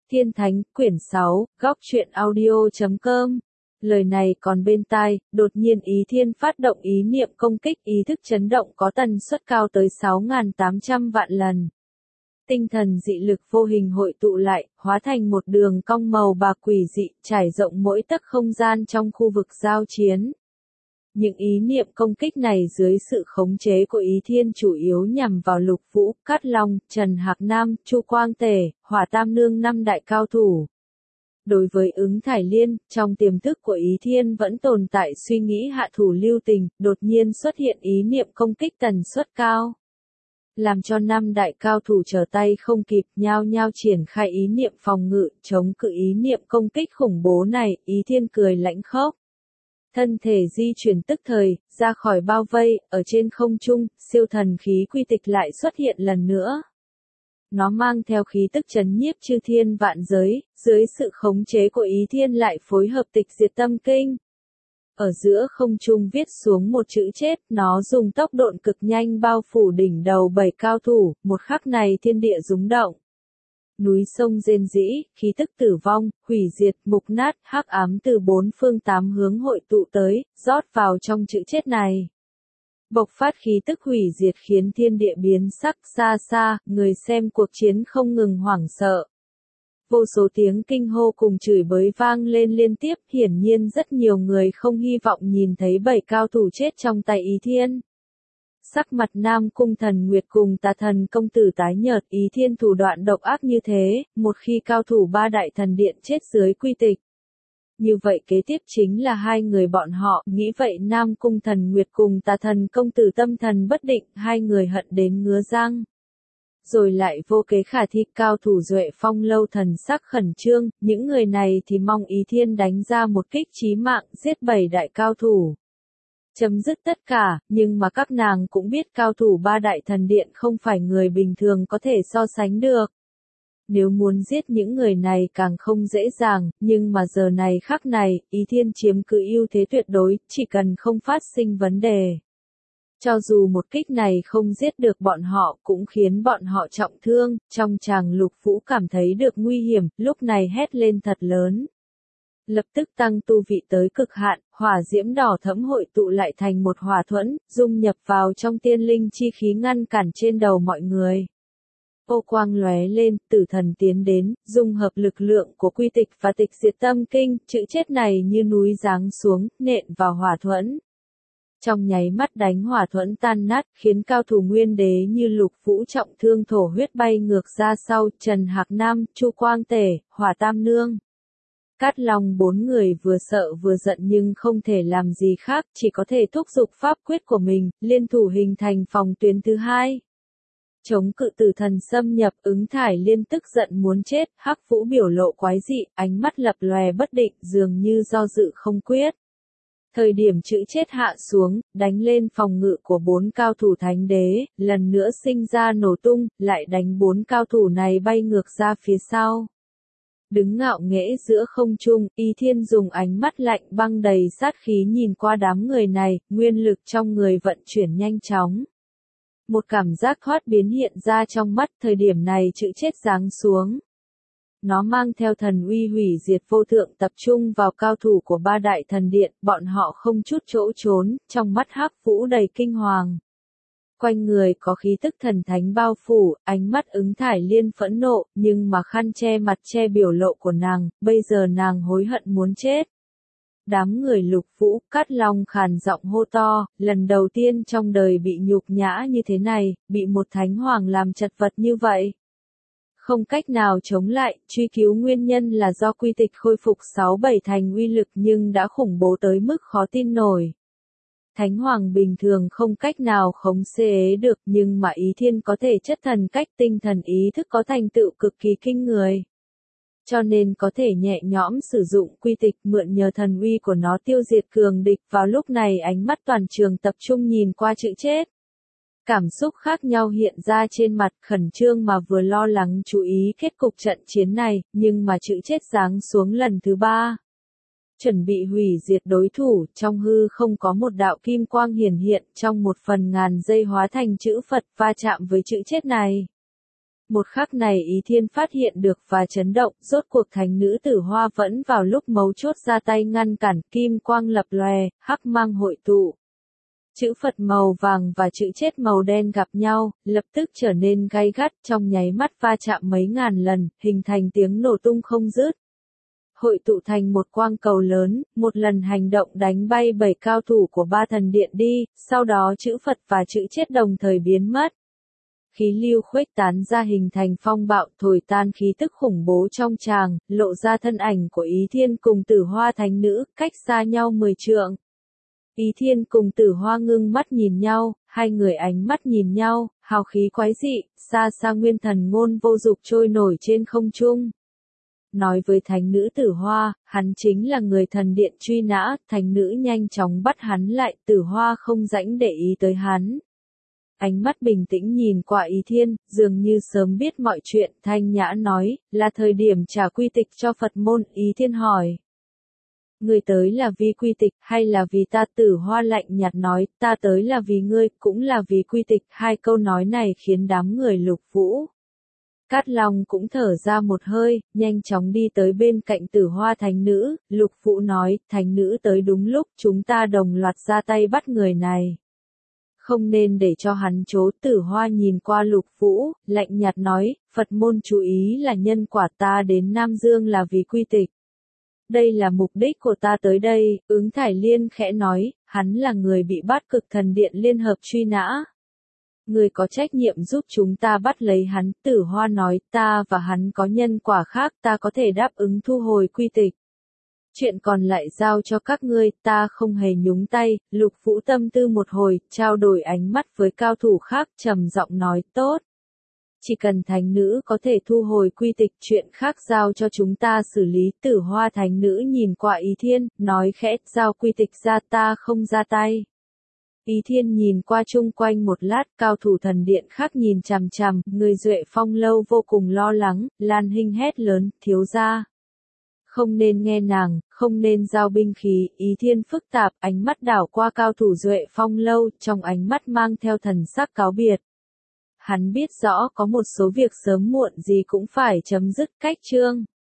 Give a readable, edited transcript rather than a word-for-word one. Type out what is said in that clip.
Thiên Thánh, quyển 6, góc truyện audio.com. Lời này còn bên tai, đột nhiên Ý Thiên phát động ý niệm công kích, ý thức chấn động có tần suất cao tới 6.800 vạn lần. Tinh thần dị lực vô hình hội tụ lại, hóa thành một đường cong màu bạc quỷ dị, trải rộng mỗi tấc không gian trong khu vực giao chiến. Những ý niệm công kích này dưới sự khống chế của Ý Thiên chủ yếu nhằm vào Lục Vũ, Cát Long, Trần Hạc Nam, Chu Quang Tề, Hỏa Tam Nương năm đại cao thủ. Đối với Ứng Thải Liên, trong tiềm thức của Ý Thiên vẫn tồn tại suy nghĩ hạ thủ lưu tình, đột nhiên xuất hiện ý niệm công kích tần suất cao. Làm cho năm đại cao thủ trở tay không kịp, nhao nhao triển khai ý niệm phòng ngự, chống cự ý niệm công kích khủng bố này, Ý Thiên cười lãnh khốc. Thân thể di chuyển tức thời, ra khỏi bao vây, ở trên không trung, siêu thần khí quy tịch lại xuất hiện lần nữa. Nó mang theo khí tức chấn nhiếp chư thiên vạn giới, dưới sự khống chế của Ý Thiên lại phối hợp tịch diệt tâm kinh. Ở giữa không trung viết xuống một chữ chết, nó dùng tốc độ cực nhanh bao phủ đỉnh đầu 7 cao thủ, một khắc này thiên địa rung động. Núi sông rên rĩ, khí tức tử vong, hủy diệt, mục nát, hắc ám từ bốn phương tám hướng hội tụ tới, rót vào trong chữ chết này. Bộc phát khí tức hủy diệt khiến thiên địa biến sắc, xa xa, người xem cuộc chiến không ngừng hoảng sợ. Vô số tiếng kinh hô cùng chửi bới vang lên liên tiếp, hiển nhiên rất nhiều người không hy vọng nhìn thấy 7 cao thủ chết trong tay Ý Thiên. Sắc mặt Nam Cung Thần Nguyệt cùng Tà Thần công tử tái nhợt, Ý Thiên thủ đoạn độc ác như thế, một khi cao thủ ba đại thần điện chết dưới quy tịch. Như vậy kế tiếp chính là hai người bọn họ, nghĩ vậy Nam Cung Thần Nguyệt cùng Tà Thần công tử tâm thần bất định, hai người hận đến ngứa răng. Rồi lại vô kế khả thi, cao thủ Duệ Phong Lâu thần sắc khẩn trương, những người này thì mong Ý Thiên đánh ra một kích chí mạng, giết 7 đại cao thủ. Chấm dứt tất cả, nhưng mà các nàng cũng biết cao thủ ba đại thần điện không phải người bình thường có thể so sánh được. Nếu muốn giết những người này càng không dễ dàng, nhưng mà giờ này khắc này, Ý Thiên chiếm cứ ưu thế tuyệt đối, chỉ cần không phát sinh vấn đề. Cho dù một kích này không giết được bọn họ cũng khiến bọn họ trọng thương, trong chàng Lục Vũ cảm thấy được nguy hiểm, lúc này hét lên thật lớn. Lập tức tăng tu vị tới cực hạn, hỏa diễm đỏ thẫm hội tụ lại thành một hỏa thuẫn, dung nhập vào trong tiên linh chi khí ngăn cản trên đầu mọi người. Ô quang lóe lên, Tử Thần tiến đến, dung hợp lực lượng của quy tịch và tịch diệt tâm kinh, chữ chết này như núi giáng xuống, nện vào hỏa thuẫn. Trong nháy mắt đánh hỏa thuẫn tan nát, khiến cao thủ nguyên đế như Lục Vũ trọng thương thổ huyết bay ngược ra sau, Trần Hạc Nam, Chu Quang Tề, Hỏa Tam Nương. Cát Long bốn người vừa sợ vừa giận nhưng không thể làm gì khác, chỉ có thể thúc giục pháp quyết của mình, liên thủ hình thành phòng tuyến thứ hai. Chống cự Tử Thần xâm nhập, Ứng Thải Liên tức giận muốn chết, Hắc Vũ biểu lộ quái dị, ánh mắt lập lòe bất định, dường như do dự không quyết. Thời điểm chữ chết hạ xuống, đánh lên phòng ngự của 4 cao thủ thánh đế, lần nữa sinh ra nổ tung, lại đánh 4 cao thủ này bay ngược ra phía sau. Đứng ngạo nghễ giữa không trung, Ý Thiên dùng ánh mắt lạnh băng đầy sát khí nhìn qua đám người này, nguyên lực trong người vận chuyển nhanh chóng. Một cảm giác thoát biến hiện ra trong mắt, thời điểm này chữ chết giáng xuống. Nó mang theo thần uy hủy diệt vô thượng tập trung vào cao thủ của ba đại thần điện, bọn họ không chút chỗ trốn, trong mắt Hắc Vũ đầy kinh hoàng. Quanh người có khí tức thần thánh bao phủ, ánh mắt Ứng Thải Liên phẫn nộ, nhưng mà khăn che mặt che biểu lộ của nàng, bây giờ nàng hối hận muốn chết. Đám người Lục Vũ, Cát Long khàn giọng hô to, lần đầu tiên trong đời bị nhục nhã như thế này, bị một thánh hoàng làm chật vật như vậy. Không cách nào chống lại, truy cứu nguyên nhân là do quy tịch khôi phục 6-7 thành uy lực nhưng đã khủng bố tới mức khó tin nổi. Thánh hoàng bình thường không cách nào khống chế được nhưng mà Ý Thiên có thể chất thần cách tinh thần ý thức có thành tựu cực kỳ kinh người. Cho nên có thể nhẹ nhõm sử dụng quy tịch mượn nhờ thần uy của nó tiêu diệt cường địch. Vào lúc này ánh mắt toàn trường tập trung nhìn qua chữ chết. Cảm xúc khác nhau hiện ra trên mặt, khẩn trương mà vừa lo lắng chú ý kết cục trận chiến này, nhưng mà chữ chết giáng xuống lần thứ 3. Chuẩn bị hủy diệt đối thủ, trong hư không có một đạo kim quang hiển hiện, trong một phần ngàn giây hóa thành chữ Phật va chạm với chữ chết này. Một khắc này Ý Thiên phát hiện được và chấn động, rốt cuộc thánh nữ Tử Hoa vẫn vào lúc mấu chốt ra tay ngăn cản, kim quang lập lòe, hắc mang hội tụ. Chữ Phật màu vàng và chữ chết màu đen gặp nhau, lập tức trở nên gay gắt, trong nháy mắt va chạm mấy ngàn lần, hình thành tiếng nổ tung không dứt. Hội tụ thành một quang cầu lớn, một lần hành động đánh bay 7 cao thủ của Ba Thần Điện đi, sau đó chữ Phật và chữ chết đồng thời biến mất. Khí lưu khuếch tán ra hình thành phong bạo, thổi tan khí tức khủng bố trong tràng, lộ ra thân ảnh của Ý Thiên cùng Tử Hoa thánh nữ, cách xa nhau 10 trượng. Ý Thiên cùng Tử Hoa ngưng mắt nhìn nhau, hai người ánh mắt nhìn nhau, hào khí quái dị, xa xa nguyên thần ngôn vô dục trôi nổi trên không trung. Nói với thánh nữ Tử Hoa, hắn chính là người thần điện truy nã, thánh nữ nhanh chóng bắt hắn lại, Tử Hoa không rảnh để ý tới hắn. Ánh mắt bình tĩnh nhìn qua Ý Thiên, dường như sớm biết mọi chuyện, thanh nhã nói, là thời điểm trả quy tịch cho Phật môn. Ý Thiên hỏi, ngươi tới là vì quy tịch, hay là vì ta? Tử Hoa lạnh nhạt nói, ta tới là vì ngươi, cũng là vì quy tịch. Hai câu nói này khiến đám người Lục Vũ Cát Long cũng thở ra một hơi, nhanh chóng đi tới bên cạnh Tử Hoa thánh nữ. Lục Vũ nói, thánh nữ tới đúng lúc, chúng ta đồng loạt ra tay bắt người này. Không nên để cho hắn trốn. Tử Hoa nhìn qua Lục Vũ, lạnh nhạt nói, Phật môn chú ý là nhân quả, ta đến Nam Dương là vì quy tịch. Đây là mục đích của ta tới đây. Ứng Thải Liên khẽ nói, hắn là người bị Bát Cực Thần Điện liên hợp truy nã. Người có trách nhiệm giúp chúng ta bắt lấy hắn. Tử Hoa nói, ta và hắn có nhân quả khác, ta có thể đáp ứng thu hồi quy tịch. Chuyện còn lại giao cho các ngươi, ta không hề nhúng tay. Lục Vũ tâm tư một hồi, trao đổi ánh mắt với cao thủ khác, trầm giọng nói, tốt. Chỉ cần thánh nữ có thể thu hồi quy tịch, chuyện khác giao cho chúng ta xử lý. Tử Hoa thánh nữ nhìn qua Ý Thiên, nói khẽ, giao quy tịch ra, ta không ra tay. Ý Thiên nhìn qua chung quanh một lát, cao thủ thần điện khác nhìn chằm chằm, người Duệ Phong lâu vô cùng lo lắng. Lan Hinh hét lớn, thiếu gia, không nên nghe nàng, không nên giao binh khí. Ý Thiên phức tạp, ánh mắt đảo qua cao thủ Duệ Phong lâu, trong ánh mắt mang theo thần sắc cáo biệt. Hắn biết rõ có một số việc sớm muộn gì cũng phải chấm dứt. Cách chương